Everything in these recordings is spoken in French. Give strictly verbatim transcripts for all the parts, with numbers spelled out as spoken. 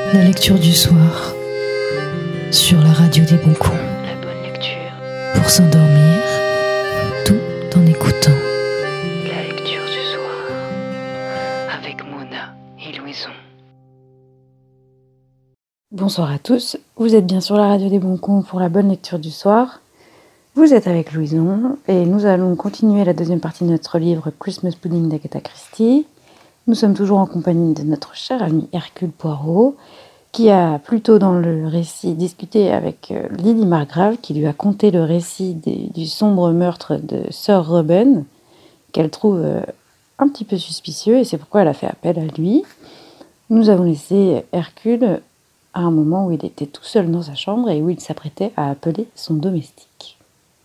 La lecture du soir sur la radio des bons coups. La bonne lecture. Pour s'endormir, tout en écoutant. La lecture du soir avec Mona et Louison. Bonsoir à tous, vous êtes bien sur la radio des bons coups pour la bonne lecture du soir. Vous êtes avec Louison et nous allons continuer la deuxième partie de notre livre Christmas Pudding d'Agatha Christie. Nous sommes toujours en compagnie de notre cher ami Hercule Poirot, qui a plutôt dans le récit discuté avec Lily Margrave, qui lui a conté le récit des, du sombre meurtre de Sir Robin, qu'elle trouve un petit peu suspicieux, et c'est pourquoi elle a fait appel à lui. Nous avons laissé Hercule à un moment où il était tout seul dans sa chambre et où il s'apprêtait à appeler son domestique.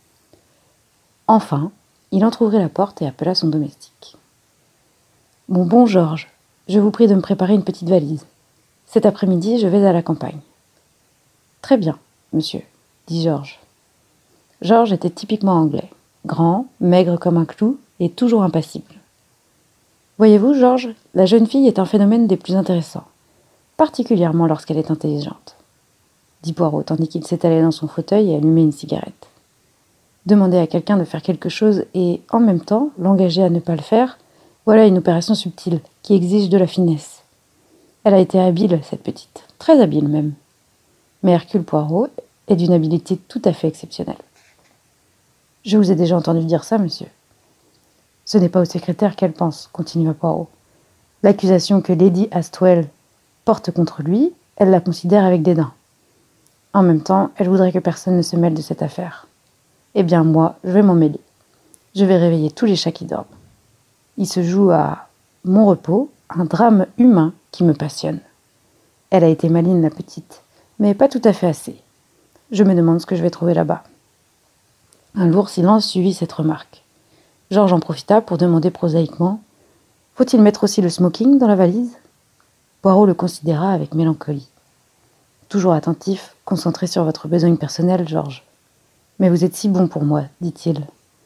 Enfin, il entr'ouvrit la porte et appela son domestique. « Mon bon Georges, je vous prie de me préparer une petite valise. Cet après-midi, je vais à la campagne. »« Très bien, monsieur, » dit Georges. Georges était typiquement anglais, grand, maigre comme un clou et toujours impassible. « Voyez-vous, Georges, la jeune fille est un phénomène des plus intéressants, particulièrement lorsqu'elle est intelligente, » dit Poirot, tandis qu'il s'étalait dans son fauteuil et allumait une cigarette. Demander à quelqu'un de faire quelque chose et, en même temps, l'engager à ne pas le faire, voilà une opération subtile, qui exige de la finesse. Elle a été habile, cette petite, très habile même. Mais Hercule Poirot est d'une habileté tout à fait exceptionnelle. « Je vous ai déjà entendu dire ça, monsieur. »« Ce n'est pas au secrétaire qu'elle pense, » continua Poirot. « L'accusation que Lady Astwell porte contre lui, elle la considère avec dédain. En même temps, elle voudrait que personne ne se mêle de cette affaire. Eh bien, moi, je vais m'en mêler. Je vais réveiller tous les chats qui dorment. Il se joue à mon repos un drame humain qui me passionne. Elle a été maligne, la petite, mais pas tout à fait assez. Je me demande ce que je vais trouver là-bas. » Un lourd silence suivit cette remarque. Georges en profita pour demander prosaïquement « Faut-il mettre aussi le smoking dans la valise ?» Poirot le considéra avec mélancolie. « Toujours attentif, concentré sur votre besogne personnelle, Georges. Mais vous êtes si bon pour moi, dit-il. »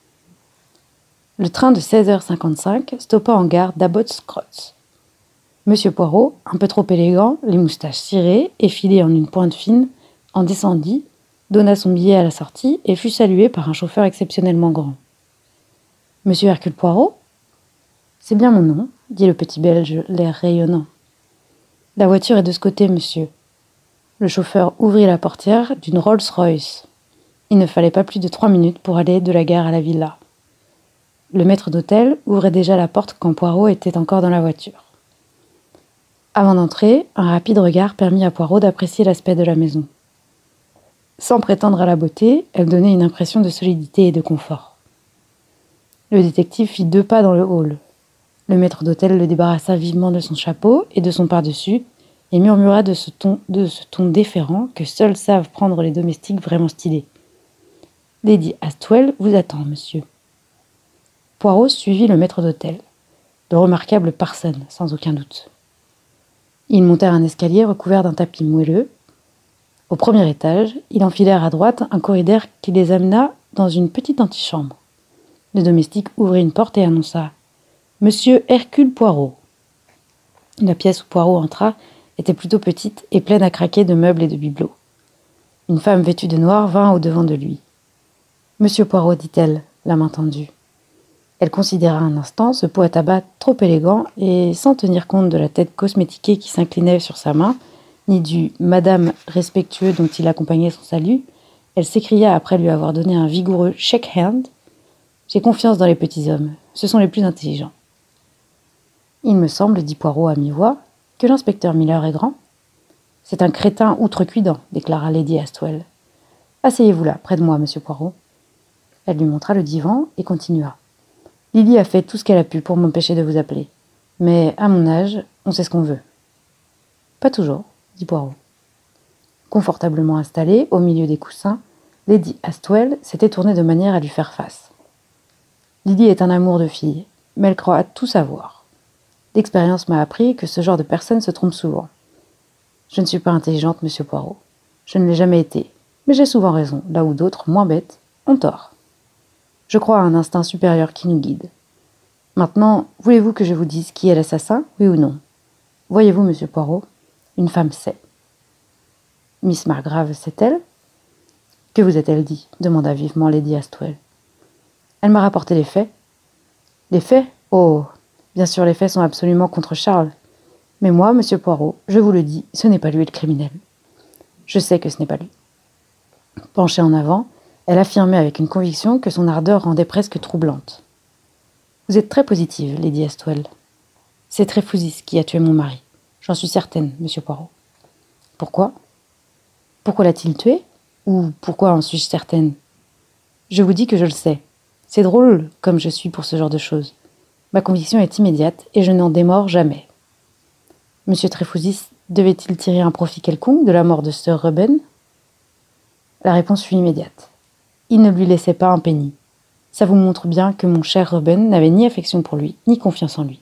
Le train de seize heures cinquante-cinq stoppa en gare d'Abbots Cross. Monsieur Poirot, un peu trop élégant, les moustaches cirées, effilées en une pointe fine, en descendit, donna son billet à la sortie et fut salué par un chauffeur exceptionnellement grand. « Monsieur Hercule Poirot ?»« C'est bien mon nom, » dit le petit Belge, l'air rayonnant. « La voiture est de ce côté, monsieur. » Le chauffeur ouvrit la portière d'une Rolls-Royce. Il ne fallait pas plus de trois minutes pour aller de la gare à la villa. Le maître d'hôtel ouvrait déjà la porte quand Poirot était encore dans la voiture. Avant d'entrer, un rapide regard permit à Poirot d'apprécier l'aspect de la maison. Sans prétendre à la beauté, elle donnait une impression de solidité et de confort. Le détective fit deux pas dans le hall. Le maître d'hôtel le débarrassa vivement de son chapeau et de son par-dessus et murmura de ce ton, de ce ton déférent que seuls savent prendre les domestiques vraiment stylés. « Lady Astwell vous attend, monsieur. » Poirot suivit le maître d'hôtel, de remarquable personne, sans aucun doute. Ils montèrent un escalier recouvert d'un tapis moelleux. Au premier étage, ils enfilèrent à droite un corridor qui les amena dans une petite antichambre. Le domestique ouvrit une porte et annonça « Monsieur Hercule Poirot ». La pièce où Poirot entra était plutôt petite et pleine à craquer de meubles et de bibelots. Une femme vêtue de noir vint au-devant de lui. « Monsieur Poirot, dit-elle, la main tendue. » Elle considéra un instant ce pot à tabac trop élégant et, sans tenir compte de la tête cosmétiquée qui s'inclinait sur sa main, ni du « madame » respectueux dont il accompagnait son salut, elle s'écria après lui avoir donné un vigoureux « shake hand ». « J'ai confiance dans les petits hommes, ce sont les plus intelligents. »« Il me semble, dit Poirot à mi-voix, que l'inspecteur Miller est grand. »« C'est un crétin outrecuidant, déclara Lady Astwell. »« Asseyez-vous là, près de moi, monsieur Poirot. » Elle lui montra le divan et continua. « Lily a fait tout ce qu'elle a pu pour m'empêcher de vous appeler. Mais, à mon âge, on sait ce qu'on veut. »« Pas toujours, dit Poirot. » Confortablement installée, au milieu des coussins, Lady Astwell s'était tournée de manière à lui faire face. « Lily est un amour de fille, mais elle croit tout savoir. L'expérience m'a appris que ce genre de personne se trompe souvent. Je ne suis pas intelligente, monsieur Poirot. Je ne l'ai jamais été, mais j'ai souvent raison, là où d'autres, moins bêtes, ont tort. Je crois à un instinct supérieur qui nous guide. Maintenant, voulez-vous que je vous dise qui est l'assassin, oui ou non? Voyez-vous, monsieur Poirot, Une femme sait. Miss Margrave sait-elle ? Que vous a-t-elle dit ? Demanda vivement Lady Astwell. Elle m'a rapporté les faits. Les faits ? Oh, bien sûr, les faits sont absolument contre Charles. Mais moi, monsieur Poirot, je vous le dis, ce n'est pas lui le criminel. Je sais que ce n'est pas lui. Penchée en avant, elle affirmait avec une conviction que son ardeur rendait presque troublante. Vous êtes très positive, Lady Astwell. C'est Tréfousis qui a tué mon mari. J'en suis certaine, monsieur Poirot. Pourquoi ? Pourquoi l'a-t-il tué ? Ou pourquoi en suis-je certaine ? Je vous dis que je le sais. C'est drôle comme je suis pour ce genre de choses. Ma conviction est immédiate et je n'en démords jamais. Monsieur Tréfousis devait-il tirer un profit quelconque de la mort de Sir Reuben ? La réponse fut immédiate. Il ne lui laissait pas un penny. Ça vous montre bien que mon cher Reuben n'avait ni affection pour lui, ni confiance en lui.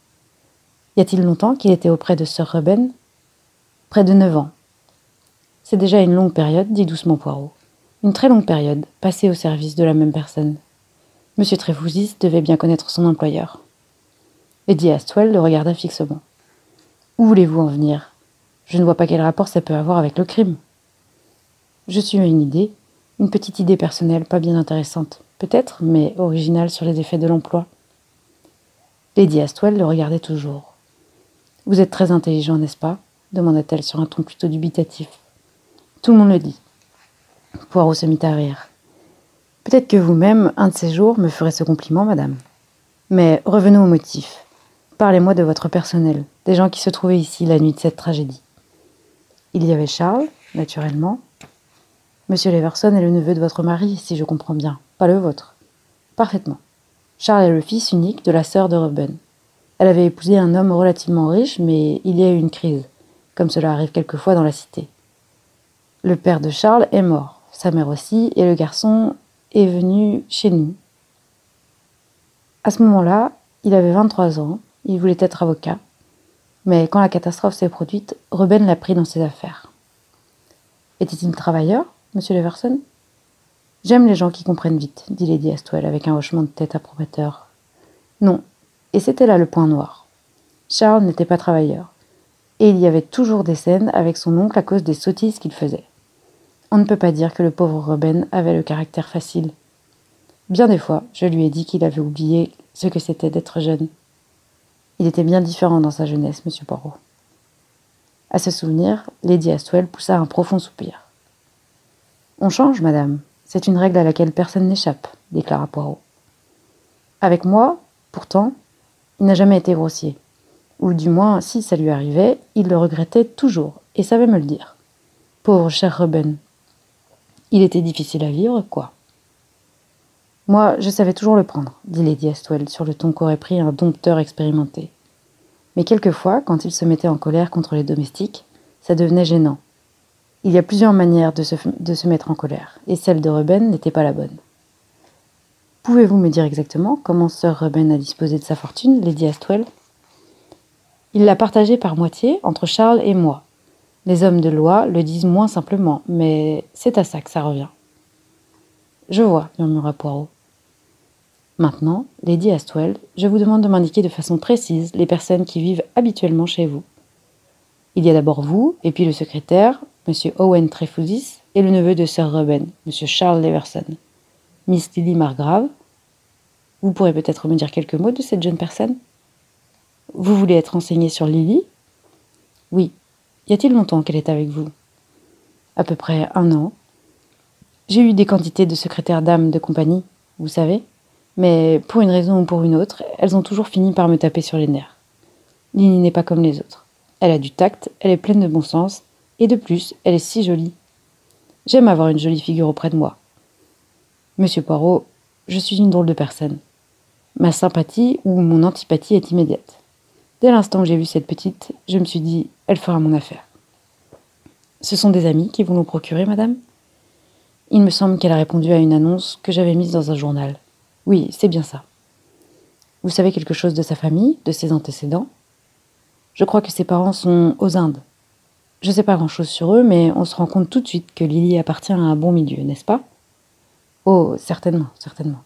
Y a-t-il longtemps qu'il était auprès de Sir Reuben ? Près de neuf ans. C'est déjà une longue période, dit doucement Poirot. Une très longue période, passée au service de la même personne. Monsieur Tréfousis devait bien connaître son employeur. Lady Astwell le regarda fixement. Où voulez-vous en venir ? Je ne vois pas quel rapport ça peut avoir avec le crime. Je suis à une idée, une petite idée personnelle, pas bien intéressante, peut-être, mais originale sur les effets de l'emploi. Lady Astwell le regardait toujours. « Vous êtes très intelligent, n'est-ce pas ?» demanda-t-elle sur un ton plutôt dubitatif. « Tout le monde le dit. » Poirot se mit à rire. « Peut-être que vous-même, un de ces jours, me ferez ce compliment, madame. Mais revenons au motif. Parlez-moi de votre personnel, des gens qui se trouvaient ici la nuit de cette tragédie. » Il y avait Charles, naturellement. Monsieur Leverson est le neveu de votre mari, si je comprends bien, pas le vôtre. Parfaitement. Charles est le fils unique de la sœur de Reuben. Elle avait épousé un homme relativement riche, mais il y a eu une crise, comme cela arrive quelquefois dans la cité. Le père de Charles est mort, sa mère aussi, et le garçon est venu chez nous. À ce moment-là, il avait vingt-trois ans, il voulait être avocat, mais quand la catastrophe s'est produite, Reuben l'a pris dans ses affaires. Était-il travailleur, monsieur Leverson ? J'aime les gens qui comprennent vite, dit Lady Astwell avec un hochement de tête approbateur. Non, et c'était là le point noir. Charles n'était pas travailleur, et il y avait toujours des scènes avec son oncle à cause des sottises qu'il faisait. On ne peut pas dire que le pauvre Reuben avait le caractère facile. Bien des fois, je lui ai dit qu'il avait oublié ce que c'était d'être jeune. Il était bien différent dans sa jeunesse, monsieur Poirot. À ce souvenir, Lady Astwell poussa un profond soupir. « On change, madame. C'est une règle à laquelle personne n'échappe, » déclara Poirot. « Avec moi, pourtant, il n'a jamais été grossier. Ou du moins, si ça lui arrivait, il le regrettait toujours, et savait me le dire. Pauvre cher Reuben. Il était difficile à vivre, quoi. » « Moi, je savais toujours le prendre, » dit Lady Astwell sur le ton qu'aurait pris un dompteur expérimenté. Mais quelquefois, quand il se mettait en colère contre les domestiques, ça devenait gênant. Il y a plusieurs manières de se, de se mettre en colère, et celle de Reuben n'était pas la bonne. « Pouvez-vous me dire exactement comment Sir Reuben a disposé de sa fortune, Lady Astwell ? » Il l'a partagée par moitié entre Charles et moi. Les hommes de loi le disent moins simplement, mais c'est à ça que ça revient. « Je vois, » murmura Poirot. Maintenant, Lady Astwell, je vous demande de m'indiquer de façon précise les personnes qui vivent habituellement chez vous. Il y a d'abord vous, et puis le secrétaire, monsieur Owen Tréfousis, et le neveu de Sir Reuben, monsieur Charles Leverson. Miss Lily Margrave. Vous pourrez peut-être me dire quelques mots de cette jeune personne ? Vous voulez être renseigné sur Lily ? Oui. Y a-t-il longtemps qu'elle est avec vous ? À peu près un an. J'ai eu des quantités de secrétaires dames de compagnie, vous savez ? Mais pour une raison ou pour une autre, elles ont toujours fini par me taper sur les nerfs. Lily n'est pas comme les autres. Elle a du tact, elle est pleine de bon sens, et de plus, elle est si jolie. J'aime avoir une jolie figure auprès de moi. Monsieur Poirot, je suis une drôle de personne. Ma sympathie ou mon antipathie est immédiate. Dès l'instant que j'ai vu cette petite, je me suis dit, elle fera mon affaire. Ce sont des amis qui vous l'ont procuré, madame ? Il me semble qu'elle a répondu à une annonce que j'avais mise dans un journal. Oui, c'est bien ça. Vous savez quelque chose de sa famille, de ses antécédents ? Je crois que ses parents sont aux Indes. Je ne sais pas grand-chose sur eux, mais on se rend compte tout de suite que Lily appartient à un bon milieu, n'est-ce pas ? Oh, certainement, certainement.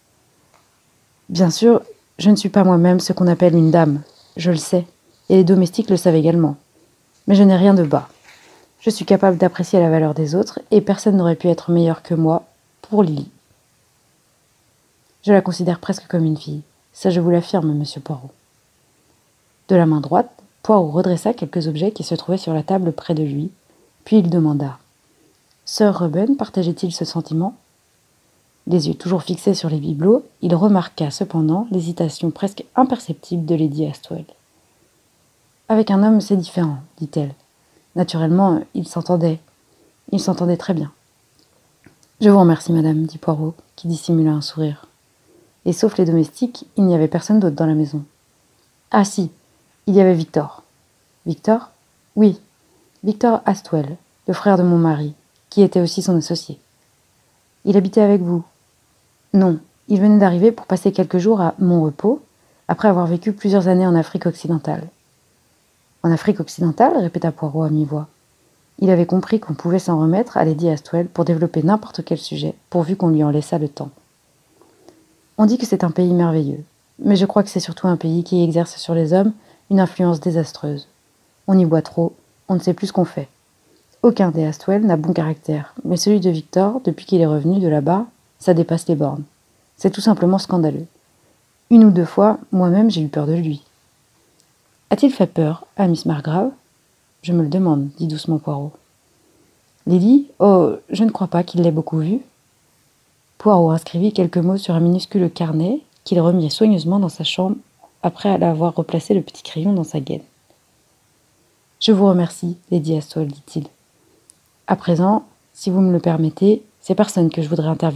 Bien sûr, je ne suis pas moi-même ce qu'on appelle une dame, je le sais, et les domestiques le savent également. Mais je n'ai rien de bas. Je suis capable d'apprécier la valeur des autres et personne n'aurait pu être meilleur que moi pour Lily. Je la considère presque comme une fille. Ça, je vous l'affirme, monsieur Poirot. De la main droite, Poirot redressa quelques objets qui se trouvaient sur la table près de lui, puis il demanda « Sir Reuben partageait-il ce sentiment ?» Les yeux toujours fixés sur les bibelots, il remarqua cependant l'hésitation presque imperceptible de Lady Astwell. « Avec un homme, c'est différent, dit-elle. Naturellement, il s'entendait. Il s'entendait très bien. »« Je vous remercie, madame, dit Poirot, qui dissimula un sourire. Et sauf les domestiques, il n'y avait personne d'autre dans la maison. Ah si, il y avait Victor. Victor ? Oui, Victor Astwell, le frère de mon mari, qui était aussi son associé. Il habitait avec vous ? Non, il venait d'arriver pour passer quelques jours à Montrepos, après avoir vécu plusieurs années en Afrique occidentale. En Afrique occidentale, répéta Poirot à mi-voix. Il avait compris qu'on pouvait s'en remettre à Lady Astwell pour développer n'importe quel sujet, pourvu qu'on lui en laissât le temps. On dit que c'est un pays merveilleux, mais je crois que c'est surtout un pays qui exerce sur les hommes une influence désastreuse. On y boit trop, on ne sait plus ce qu'on fait. Aucun des Astwell n'a bon caractère, mais celui de Victor, depuis qu'il est revenu de là-bas, ça dépasse les bornes. C'est tout simplement scandaleux. Une ou deux fois, moi-même, j'ai eu peur de lui. A-t-il fait peur à Miss Margrave ? Je me le demande, dit doucement Poirot. Lily ? Oh, je ne crois pas qu'il l'ait beaucoup vue. Poirot inscrivit quelques mots sur un minuscule carnet qu'il remit soigneusement dans sa chambre après avoir replacé le petit crayon dans sa gaine. « Je vous remercie, Lady Astwell, dit-il. À présent, si vous me le permettez, c'est personne que je voudrais interviewer. »«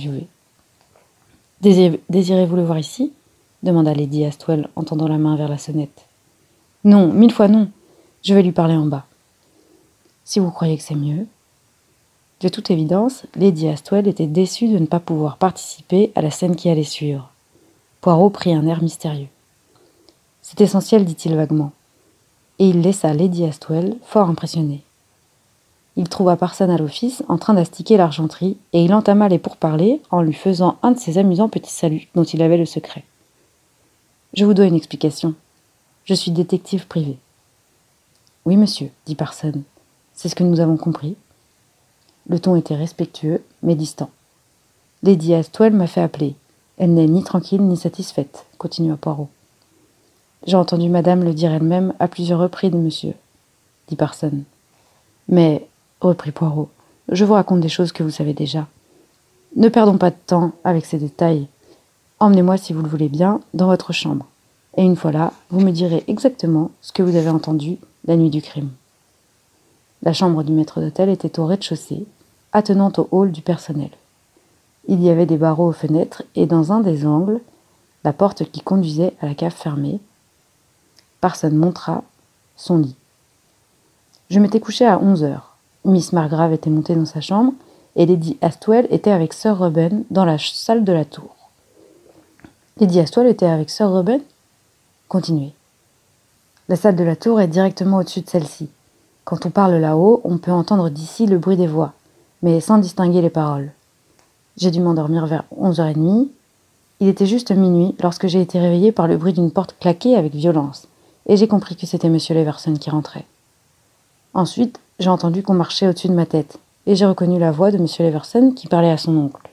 Désirez-vous le voir ici ?» demanda Lady Astwell en tendant la main vers la sonnette. « Non, mille fois non. Je vais lui parler en bas. »« Si vous croyez que c'est mieux. » De toute évidence, Lady Astwell était déçue de ne pas pouvoir participer à la scène qui allait suivre. Poirot prit un air mystérieux. « C'est essentiel, dit-il vaguement. » Et il laissa Lady Astwell fort impressionnée. Il trouva personne à l'office en train d'astiquer l'argenterie et il entama les pourparlers en lui faisant un de ces amusants petits saluts dont il avait le secret. « Je vous dois une explication. Je suis détective privé. »« Oui, monsieur, dit Parson. C'est ce que nous avons compris. » Le ton était respectueux, mais distant. « Lady Astwell m'a fait appeler. Elle n'est ni tranquille ni satisfaite, » continua Poirot. « J'ai entendu madame le dire elle-même à plusieurs reprises, monsieur, » dit Parson. « Mais, reprit Poirot, je vous raconte des choses que vous savez déjà. Ne perdons pas de temps avec ces détails. Emmenez-moi, si vous le voulez bien, dans votre chambre. Et une fois là, vous me direz exactement ce que vous avez entendu la nuit du crime. » La chambre du maître d'hôtel était au rez-de-chaussée, attenante au hall du personnel. Il y avait des barreaux aux fenêtres et dans un des angles, la porte qui conduisait à la cave fermée. Parson montra son lit. Je m'étais couché à onze heures. Miss Margrave était montée dans sa chambre et Lady Astwell était avec Sir Reuben dans la salle de la tour. Lady Astwell était avec Sir Reuben ? Continuez. La salle de la tour est directement au-dessus de celle-ci. Quand on parle là-haut, on peut entendre d'ici le bruit des voix, mais sans distinguer les paroles. J'ai dû m'endormir vers onze heures trente. Il était juste minuit lorsque j'ai été réveillée par le bruit d'une porte claquée avec violence, et j'ai compris que c'était monsieur Leverson qui rentrait. Ensuite, j'ai entendu qu'on marchait au-dessus de ma tête, et j'ai reconnu la voix de monsieur Leverson qui parlait à son oncle.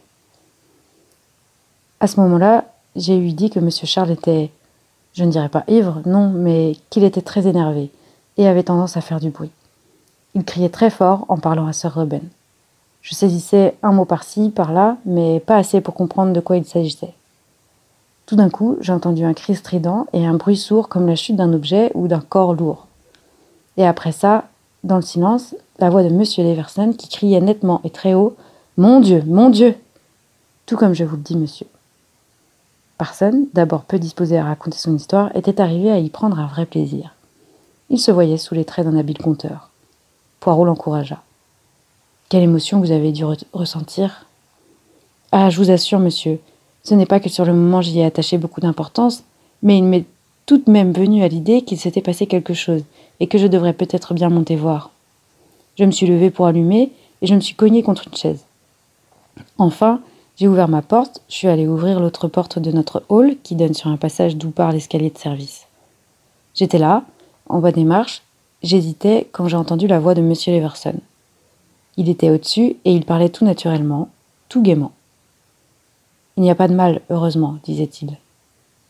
À ce moment-là, j'ai eu dit que monsieur Charles était, je ne dirais pas ivre, non, mais qu'il était très énervé, et avait tendance à faire du bruit. Il criait très fort en parlant à Sir Reuben. Je saisissais un mot par-ci, par-là, mais pas assez pour comprendre de quoi il s'agissait. Tout d'un coup, j'ai entendu un cri strident et un bruit sourd comme la chute d'un objet ou d'un corps lourd. Et après ça, dans le silence, la voix de monsieur Leverson qui criait nettement et très haut « Mon Dieu, mon Dieu !» Tout comme je vous le dis, monsieur. Parson, d'abord peu disposé à raconter son histoire, était arrivé à y prendre un vrai plaisir. Il se voyait sous les traits d'un habile conteur. Poirot l'encouragea. « Quelle émotion vous avez dû re- ressentir ?»« Ah, je vous assure, monsieur, ce n'est pas que sur le moment j'y ai attaché beaucoup d'importance, mais il m'est tout de même venu à l'idée qu'il s'était passé quelque chose et que je devrais peut-être bien monter voir. Je me suis levé pour allumer et je me suis cogné contre une chaise. Enfin, j'ai ouvert ma porte, je suis allé ouvrir l'autre porte de notre hall qui donne sur un passage d'où part l'escalier de service. J'étais là, en bas des marches, j'hésitais quand j'ai entendu la voix de Monsieur Leverson. Il était au-dessus et il parlait tout naturellement, tout gaiement. « Il n'y a pas de mal, heureusement, disait-il. Bonsoir. »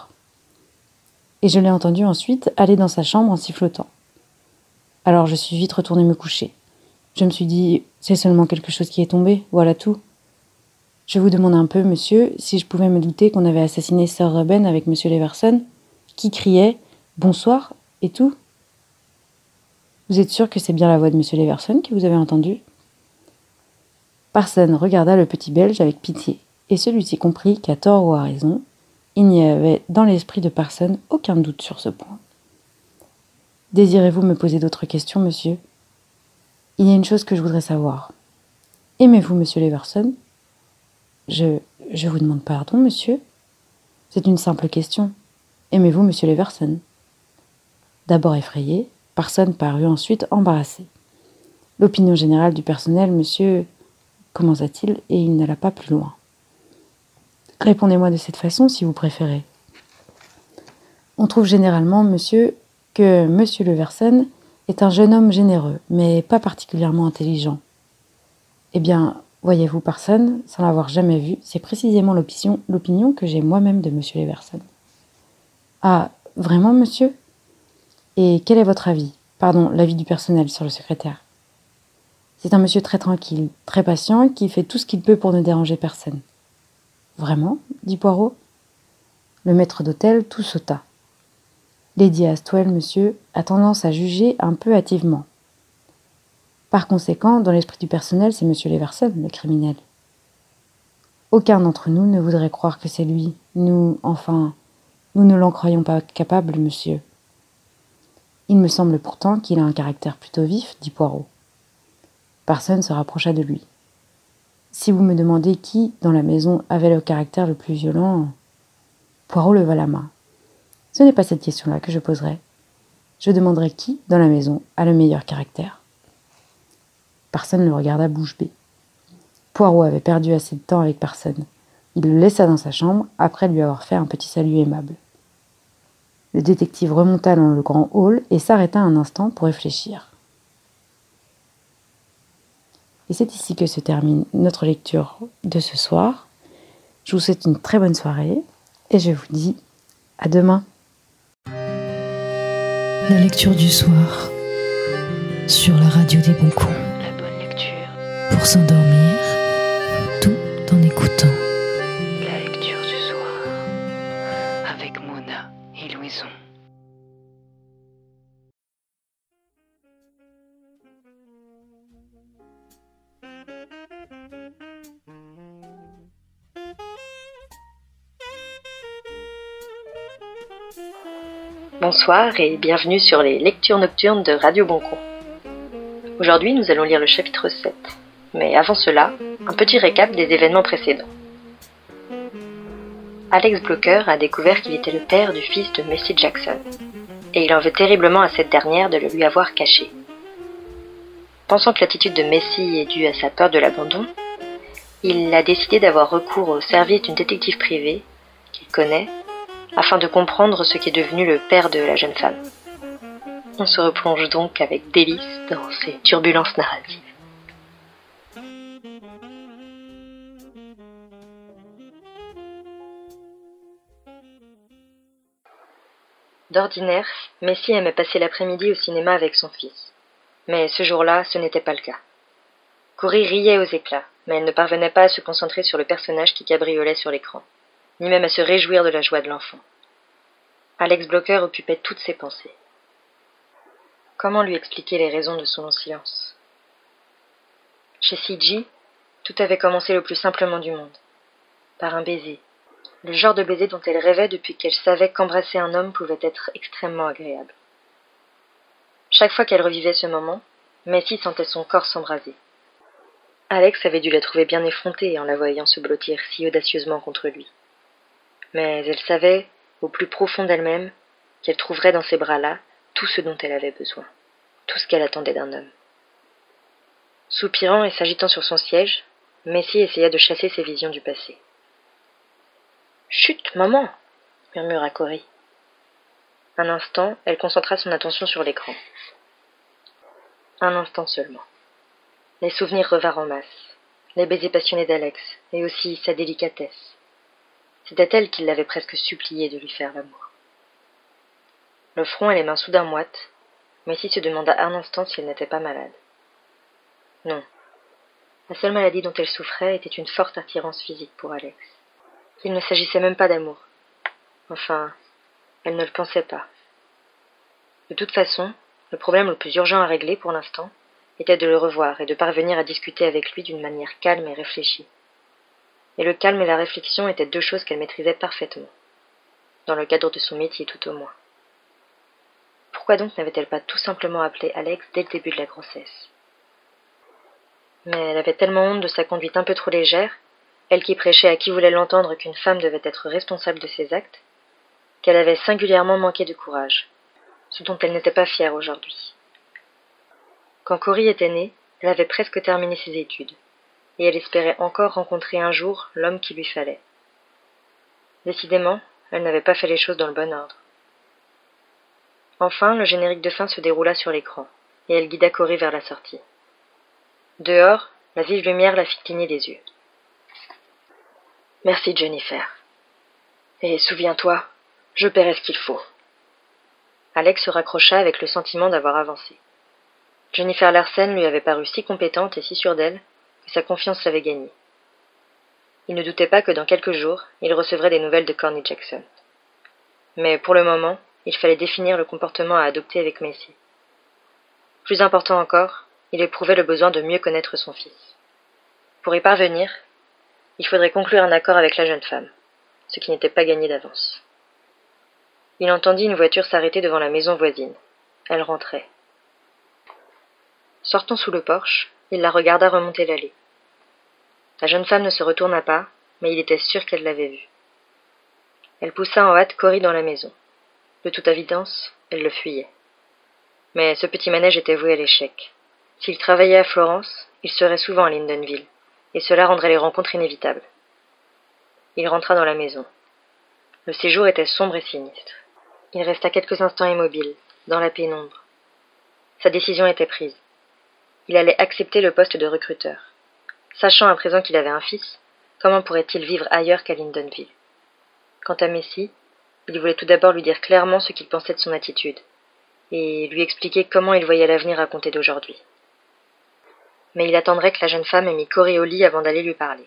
Et je l'ai entendu ensuite aller dans sa chambre en sifflotant. Alors je suis vite retournée me coucher. Je me suis dit, c'est seulement quelque chose qui est tombé, voilà tout. Je vous demande un peu, monsieur, si je pouvais me douter qu'on avait assassiné Sir Reuben avec Monsieur Leverson, qui criait « Bonsoir » et tout. Vous êtes sûr que c'est bien la voix de Monsieur Leverson que vous avez entendue ? Parson regarda le petit Belge avec pitié, et celui-ci comprit qu'à tort ou à raison, il n'y avait dans l'esprit de Parson aucun doute sur ce point. « Désirez-vous me poser d'autres questions, monsieur ? Il y a une chose que je voudrais savoir. Aimez-vous Monsieur Leverson ? Je... je vous demande pardon, monsieur ? C'est une simple question. Aimez-vous Monsieur Leverson ? D'abord effrayé, Parson parut ensuite embarrassé. L'opinion générale du personnel, monsieur... commença-t-il, et il n'alla pas plus loin. Répondez-moi de cette façon, si vous préférez. On trouve généralement, monsieur, que Monsieur Leverson est un jeune homme généreux, mais pas particulièrement intelligent. Eh bien, voyez-vous, Parson, sans l'avoir jamais vu, c'est précisément l'opinion, l'opinion que j'ai moi-même de Monsieur Leverson. Ah, vraiment, monsieur ? Et quel est votre avis ? Pardon, l'avis du personnel sur le secrétaire. C'est un monsieur très tranquille, très patient, qui fait tout ce qu'il peut pour ne déranger personne. Vraiment ? Dit Poirot. Le maître d'hôtel tout sauta. Lady Astwell, monsieur, a tendance à juger un peu hâtivement. Par conséquent, dans l'esprit du personnel, c'est Monsieur Leverson, le criminel. Aucun d'entre nous ne voudrait croire que c'est lui. Nous, enfin, nous ne l'en croyons pas capable, monsieur. Il me semble pourtant qu'il a un caractère plutôt vif, dit Poirot. Parson se rapprocha de lui. Si vous me demandez qui, dans la maison, avait le caractère le plus violent... Poirot leva la main. Ce n'est pas cette question-là que je poserai. Je demanderai qui, dans la maison, a le meilleur caractère. Parson le regarda bouche bée. Poirot avait perdu assez de temps avec Parson. Il le laissa dans sa chambre, après lui avoir fait un petit salut aimable. Le détective remonta dans le grand hall et s'arrêta un instant pour réfléchir. Et c'est ici que se termine notre lecture de ce soir. Je vous souhaite une très bonne soirée et je vous dis à demain. La lecture du soir sur la radio des bons coups. La bonne lecture. Pour s'endormir, tout en écoutant. La lecture du soir avec Mona et Louison. Bonsoir et bienvenue sur les lectures nocturnes de Radio Boncon. Aujourd'hui, nous allons lire le chapitre sept. Mais avant cela, un petit récap des événements précédents. Alex Blocker a découvert qu'il était le père du fils de Messi Jackson, et il en veut terriblement à cette dernière de le lui avoir caché. Pensant que l'attitude de Messi est due à sa peur de l'abandon, il a décidé d'avoir recours au service d'une détective privée qu'il connaît, afin de comprendre ce qui est devenu le père de la jeune femme. On se replonge donc avec délice dans ces turbulences narratives. D'ordinaire, Messi aimait passer l'après-midi au cinéma avec son fils. Mais ce jour-là, ce n'était pas le cas. Corey riait aux éclats, mais elle ne parvenait pas à se concentrer sur le personnage qui cabriolait sur l'écran, ni même à se réjouir de la joie de l'enfant. Alex Blocker occupait toutes ses pensées. Comment lui expliquer les raisons de son long silence ? Chez C G, tout avait commencé le plus simplement du monde, par un baiser, le genre de baiser dont elle rêvait depuis qu'elle savait qu'embrasser un homme pouvait être extrêmement agréable. Chaque fois qu'elle revivait ce moment, Messi sentait son corps s'embraser. Alex avait dû la trouver bien effrontée en la voyant se blottir si audacieusement contre lui. Mais elle savait, au plus profond d'elle-même, qu'elle trouverait dans ces bras-là tout ce dont elle avait besoin, tout ce qu'elle attendait d'un homme. Soupirant et s'agitant sur son siège, Messi essaya de chasser ses visions du passé. « Chut, maman !» murmura Corey. Un instant, elle concentra son attention sur l'écran. Un instant seulement. Les souvenirs revinrent en masse. Les baisers passionnés d'Alex, et aussi sa délicatesse. C'était elle qui l'avait presque supplié de lui faire l'amour. Le front et les mains soudain moites, Messi se demanda un instant si elle n'était pas malade. Non. La seule maladie dont elle souffrait était une forte attirance physique pour Alex. Il ne s'agissait même pas d'amour. Enfin, elle ne le pensait pas. De toute façon, le problème le plus urgent à régler pour l'instant était de le revoir et de parvenir à discuter avec lui d'une manière calme et réfléchie. Et le calme et la réflexion étaient deux choses qu'elle maîtrisait parfaitement, dans le cadre de son métier tout au moins. Pourquoi donc n'avait-elle pas tout simplement appelé Alex dès le début de la grossesse? Mais elle avait tellement honte de sa conduite un peu trop légère, elle qui prêchait à qui voulait l'entendre qu'une femme devait être responsable de ses actes, qu'elle avait singulièrement manqué de courage, ce dont elle n'était pas fière aujourd'hui. Quand Cory était née, elle avait presque terminé ses études, et elle espérait encore rencontrer un jour l'homme qui lui fallait. Décidément, elle n'avait pas fait les choses dans le bon ordre. Enfin, le générique de fin se déroula sur l'écran, et elle guida Cory vers la sortie. Dehors, la vive lumière la fit cligner des yeux. « Merci, Jennifer. Et souviens-toi, je paierai ce qu'il faut. » Alex se raccrocha avec le sentiment d'avoir avancé. Jennifer Larsen lui avait paru si compétente et si sûre d'elle que sa confiance l'avait gagnée. Il ne doutait pas que dans quelques jours, il recevrait des nouvelles de Corny Jackson. Mais pour le moment, il fallait définir le comportement à adopter avec Messi. Plus important encore, il éprouvait le besoin de mieux connaître son fils. Pour y parvenir, il faudrait conclure un accord avec la jeune femme, ce qui n'était pas gagné d'avance. Il entendit une voiture s'arrêter devant la maison voisine. Elle rentrait. Sortant sous le porche, il la regarda remonter l'allée. La jeune femme ne se retourna pas, mais il était sûr qu'elle l'avait vue. Elle poussa en hâte Cory dans la maison. De toute évidence, elle le fuyait. Mais ce petit manège était voué à l'échec. S'il travaillait à Florence, il serait souvent à Lindenville, et cela rendrait les rencontres inévitables. Il rentra dans la maison. Le séjour était sombre et sinistre. Il resta quelques instants immobile, dans la pénombre. Sa décision était prise. Il allait accepter le poste de recruteur. Sachant à présent qu'il avait un fils, comment pourrait-il vivre ailleurs qu'à Lindenville? Quant à Messi, il voulait tout d'abord lui dire clairement ce qu'il pensait de son attitude, et lui expliquer comment il voyait l'avenir à compter d'aujourd'hui. Mais il attendrait que la jeune femme ait mis Cory au lit avant d'aller lui parler.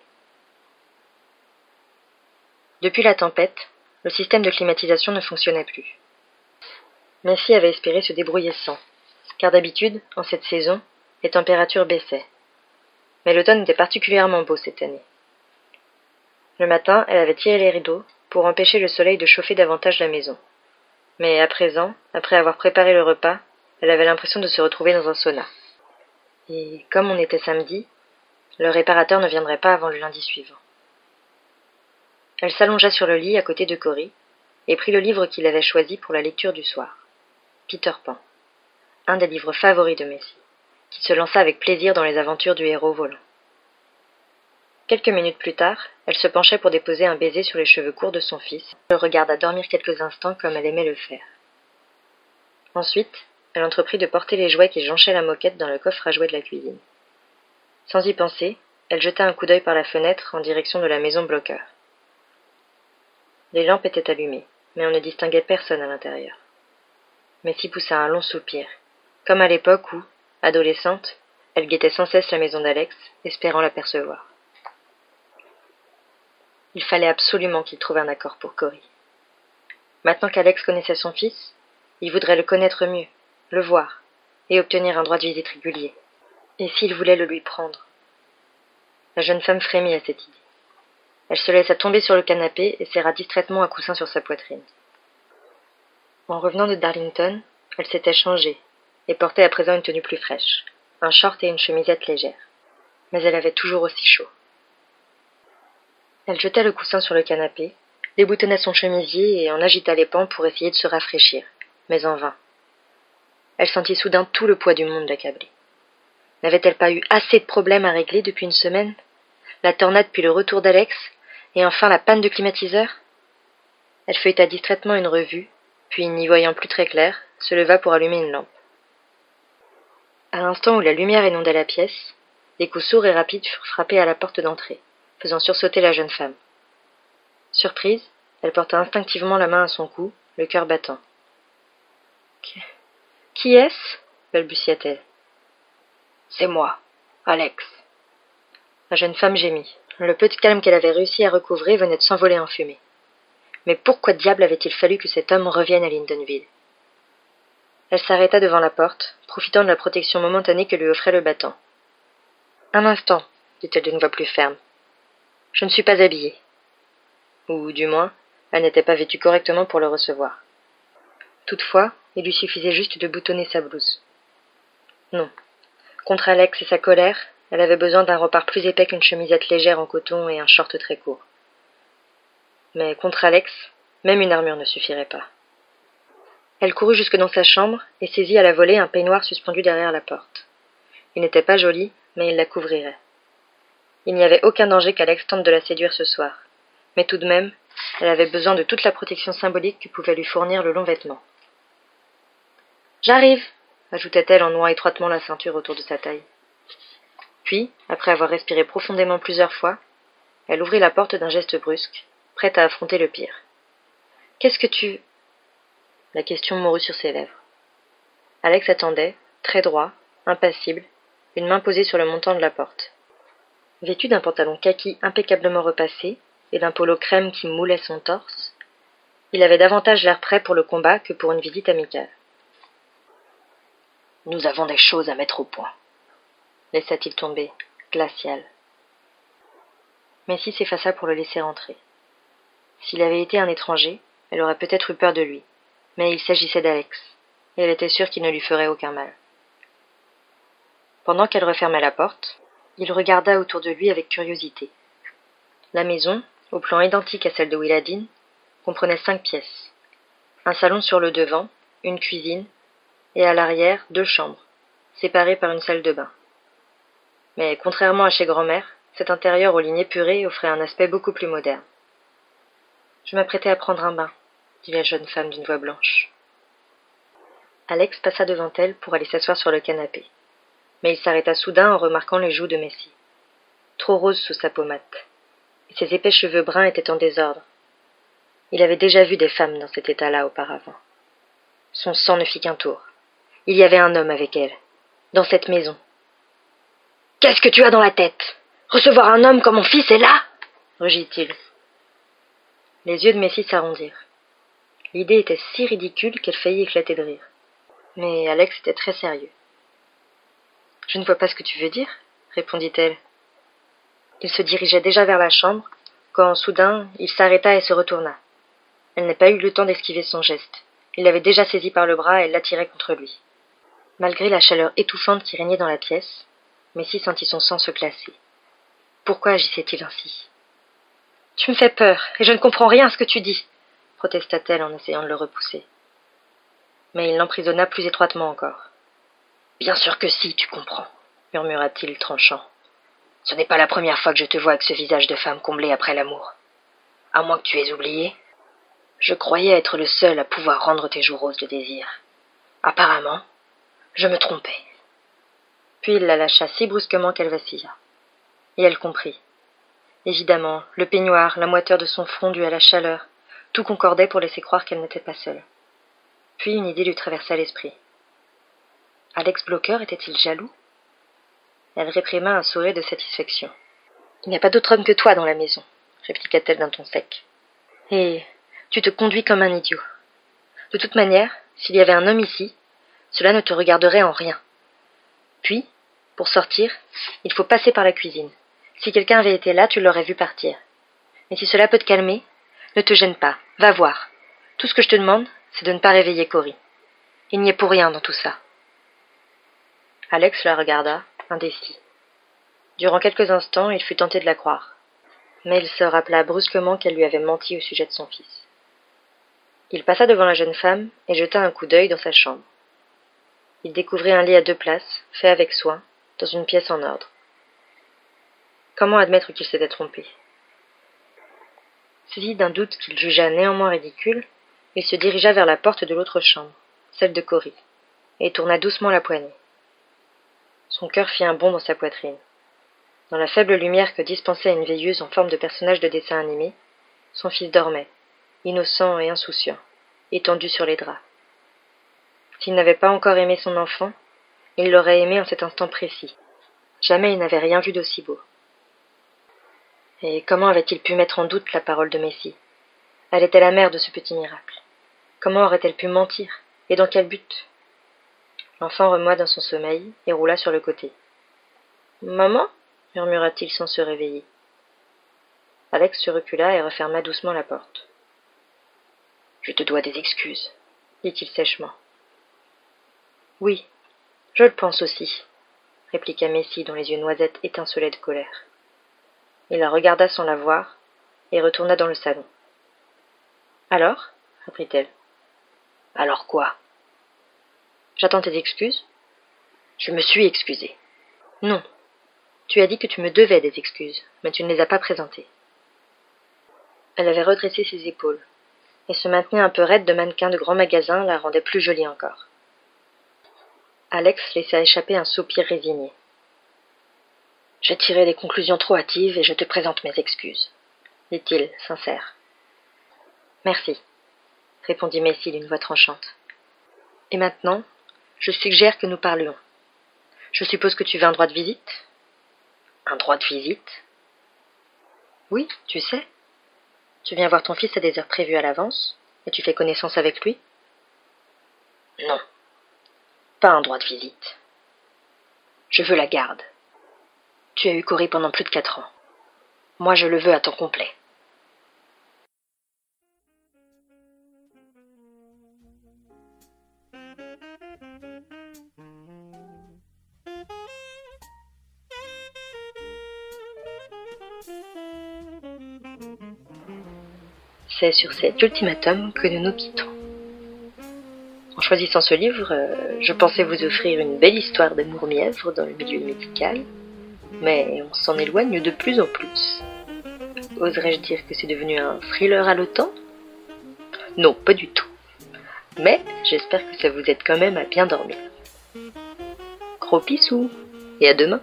Depuis la tempête, le système de climatisation ne fonctionnait plus. Messi avait espéré se débrouiller sans, car d'habitude, en cette saison, les températures baissaient. Mais l'automne était particulièrement beau cette année. Le matin, elle avait tiré les rideaux pour empêcher le soleil de chauffer davantage la maison. Mais à présent, après avoir préparé le repas, elle avait l'impression de se retrouver dans un sauna. Et comme on était samedi, le réparateur ne viendrait pas avant le lundi suivant. Elle s'allongea sur le lit à côté de Cory et prit le livre qu'il avait choisi pour la lecture du soir, Peter Pan, un des livres favoris de Messi, qui se lança avec plaisir dans les aventures du héros volant. Quelques minutes plus tard, elle se penchait pour déposer un baiser sur les cheveux courts de son fils, et le regarda dormir quelques instants comme elle aimait le faire. Ensuite, elle entreprit de porter les jouets qui jonchaient la moquette dans le coffre à jouets de la cuisine. Sans y penser, elle jeta un coup d'œil par la fenêtre en direction de la maison Blocker. Les lampes étaient allumées, mais on ne distinguait personne à l'intérieur. Messi poussa un long soupir, comme à l'époque où, adolescente, elle guettait sans cesse la maison d'Alex, espérant l'apercevoir. Il fallait absolument qu'il trouve un accord pour Cory. Maintenant qu'Alex connaissait son fils, il voudrait le connaître mieux, le voir, et obtenir un droit de visite régulier. Et s'il voulait le lui prendre? La jeune femme frémit à cette idée. Elle se laissa tomber sur le canapé et serra distraitement un coussin sur sa poitrine. En revenant de Darlington, elle s'était changée et portait à présent une tenue plus fraîche, un short et une chemisette légère. Mais elle avait toujours aussi chaud. Elle jeta le coussin sur le canapé, déboutonna son chemisier et en agita les pans pour essayer de se rafraîchir, mais en vain. Elle sentit soudain tout le poids du monde l'accabler. N'avait-elle pas eu assez de problèmes à régler depuis une semaine? La tornade puis le retour d'Alex, et enfin la panne de climatiseur? Elle feuilleta distraitement une revue, puis, n'y voyant plus très clair, se leva pour allumer une lampe. À l'instant où la lumière inondait la pièce, des coups sourds et rapides furent frappés à la porte d'entrée, faisant sursauter la jeune femme. Surprise, elle porta instinctivement la main à son cou, le cœur battant. « Qui est-ce » balbutia-t-elle. « C'est moi, Alex. » La jeune femme gémit. Le peu de calme qu'elle avait réussi à recouvrer venait de s'envoler en fumée. Mais pourquoi diable avait-il fallu que cet homme revienne à Lindenville? Elle s'arrêta devant la porte, profitant de la protection momentanée que lui offrait le battant. « Un instant, » dit-elle d'une voix plus ferme. « Je ne suis pas habillée. » Ou, du moins, elle n'était pas vêtue correctement pour le recevoir. Toutefois, il lui suffisait juste de boutonner sa blouse. Non. Contre Alex et sa colère, elle avait besoin d'un repart plus épais qu'une chemisette légère en coton et un short très court. Mais contre Alex, même une armure ne suffirait pas. Elle courut jusque dans sa chambre et saisit à la volée un peignoir suspendu derrière la porte. Il n'était pas joli, mais il la couvrirait. Il n'y avait aucun danger qu'Alex tente de la séduire ce soir. Mais tout de même, elle avait besoin de toute la protection symbolique que pouvait lui fournir le long vêtement. « J'arrive !» ajouta-t-elle en nouant étroitement la ceinture autour de sa taille. Puis, après avoir respiré profondément plusieurs fois, elle ouvrit la porte d'un geste brusque, prête à affronter le pire. « Qu'est-ce que tu... » La question mourut sur ses lèvres. Alex attendait, très droit, impassible, une main posée sur le montant de la porte. Vêtu d'un pantalon kaki impeccablement repassé et d'un polo crème qui moulait son torse, il avait davantage l'air prêt pour le combat que pour une visite amicale. « Nous avons des choses à mettre au point, » laissa-t-il tomber, glacial. Messi s'effaça pour le laisser entrer. S'il avait été un étranger, elle aurait peut-être eu peur de lui, mais il s'agissait d'Alex, et elle était sûre qu'il ne lui ferait aucun mal. Pendant qu'elle refermait la porte, il regarda autour de lui avec curiosité. La maison, au plan identique à celle de Will-Adin, comprenait cinq pièces. Un salon sur le devant, une cuisine, et à l'arrière, deux chambres, séparées par une salle de bain. Mais contrairement à chez grand-mère, cet intérieur aux lignes épurées offrait un aspect beaucoup plus moderne. « Je m'apprêtais à prendre un bain, » dit la jeune femme d'une voix blanche. Alex passa devant elle pour aller s'asseoir sur le canapé. Mais il s'arrêta soudain en remarquant les joues de Messi, trop roses sous sa pommade, et ses épais cheveux bruns étaient en désordre. Il avait déjà vu des femmes dans cet état-là auparavant. Son sang ne fit qu'un tour. Il y avait un homme avec elle, dans cette maison. « Qu'est-ce que tu as dans la tête? Recevoir un homme comme mon fils est là ?» rugit-il. Les yeux de Messi s'arrondirent. L'idée était si ridicule qu'elle faillit éclater de rire. Mais Alex était très sérieux. « Je ne vois pas ce que tu veux dire, » répondit-elle. Il se dirigeait déjà vers la chambre, quand, soudain, il s'arrêta et se retourna. Elle n'a pas eu le temps d'esquiver son geste. Il l'avait déjà saisie par le bras et l'attirait contre lui. Malgré la chaleur étouffante qui régnait dans la pièce, Messi sentit son sang se glacer. Pourquoi agissait-il ainsi? « Tu me fais peur, et je ne comprends rien à ce que tu dis, » protesta-t-elle en essayant de le repousser. Mais il l'emprisonna plus étroitement encore. « Bien sûr que si, tu comprends, » murmura-t-il tranchant. « Ce n'est pas la première fois que je te vois avec ce visage de femme comblée après l'amour. À moins que tu aies oublié, je croyais être le seul à pouvoir rendre tes joues roses de désir. Apparemment, je me trompais. » Puis il la lâcha si brusquement qu'elle vacilla. Et elle comprit. Évidemment, le peignoir, la moiteur de son front due à la chaleur, tout concordait pour laisser croire qu'elle n'était pas seule. Puis une idée lui traversa l'esprit. Alex Blocker était-il jaloux? Elle réprima un sourire de satisfaction. « Il n'y a pas d'autre homme que toi dans la maison, » répliqua-t-elle d'un ton sec. « Et tu te conduis comme un idiot. De toute manière, s'il y avait un homme ici, cela ne te regarderait en rien. Puis, pour sortir, il faut passer par la cuisine. Si quelqu'un avait été là, tu l'aurais vu partir. Mais si cela peut te calmer, ne te gêne pas, va voir. Tout ce que je te demande, c'est de ne pas réveiller Cory. Il n'y est pour rien dans tout ça. » Alex la regarda, indécis. Durant quelques instants, il fut tenté de la croire. Mais il se rappela brusquement qu'elle lui avait menti au sujet de son fils. Il passa devant la jeune femme et jeta un coup d'œil dans sa chambre. Il découvrit un lit à deux places, fait avec soin, dans une pièce en ordre. Comment admettre qu'il s'était trompé? Saisi d'un doute qu'il jugea néanmoins ridicule, Il se dirigea vers la porte de l'autre chambre, celle de Cory, et tourna doucement la poignée. Son cœur fit un bond dans sa poitrine. Dans la faible lumière que dispensait une veilleuse en forme de personnage de dessin animé, son fils dormait, innocent et insouciant, étendu sur les draps. S'il n'avait pas encore aimé son enfant, il l'aurait aimé en cet instant précis. Jamais il n'avait rien vu d'aussi beau. Et comment avait-il pu mettre en doute la parole de Messie? Elle était la mère de ce petit miracle. Comment aurait-elle pu mentir? Et dans quel but? L'enfant remua dans son sommeil et roula sur le côté. « Maman » murmura-t-il sans se réveiller. Alex se recula et referma doucement la porte. « Je te dois des excuses, » dit-il sèchement. « Oui, je le pense aussi, » répliqua Messie dont les yeux noisettes étincelaient de colère. Il la regarda sans la voir et retourna dans le salon. « Alors ?» reprit-elle. « Alors quoi ?»« J'attends tes excuses. »« Je me suis excusée. »« Non. Tu as dit que tu me devais des excuses, mais tu ne les as pas présentées. » Elle avait redressé ses épaules, et se maintenait un peu raide de mannequin de grand magasin la rendait plus jolie encore. Alex laissa échapper un soupir résigné. « J'ai tiré des conclusions trop hâtives et je te présente mes excuses, » dit-il, sincère. « Merci, » répondit Messie d'une voix tranchante. « Et maintenant, je suggère que nous parlions. Je suppose que tu veux un droit de visite ? » « Un droit de visite ? » ?»« Oui, tu sais. Tu viens voir ton fils à des heures prévues à l'avance, et tu fais connaissance avec lui ? » ?»« Non, pas un droit de visite. Je veux la garde. Tu as eu Cory pendant plus de quatre ans. Moi, je le veux à temps complet. » C'est sur cet ultimatum que nous nous quittons. En choisissant ce livre, euh, je pensais vous offrir une belle histoire d'amour mièvre dans le milieu médical, mais on s'en éloigne de plus en plus. Oserais-je dire que c'est devenu un thriller haletant ? Non, pas du tout. Mais j'espère que ça vous aide quand même à bien dormir. Gros bisous, et à demain.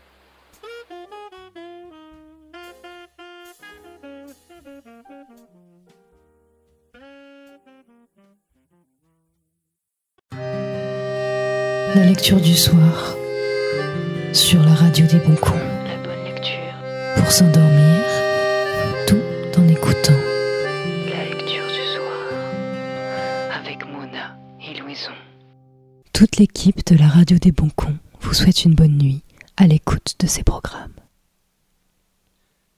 La lecture du soir sur la radio des bons coups. La bonne lecture. Pour s'endormir, tout en écoutant. La lecture du soir avec Mona et Louison. Toute l'équipe de la radio des bons coups vous souhaite une bonne nuit à l'écoute de ces programmes.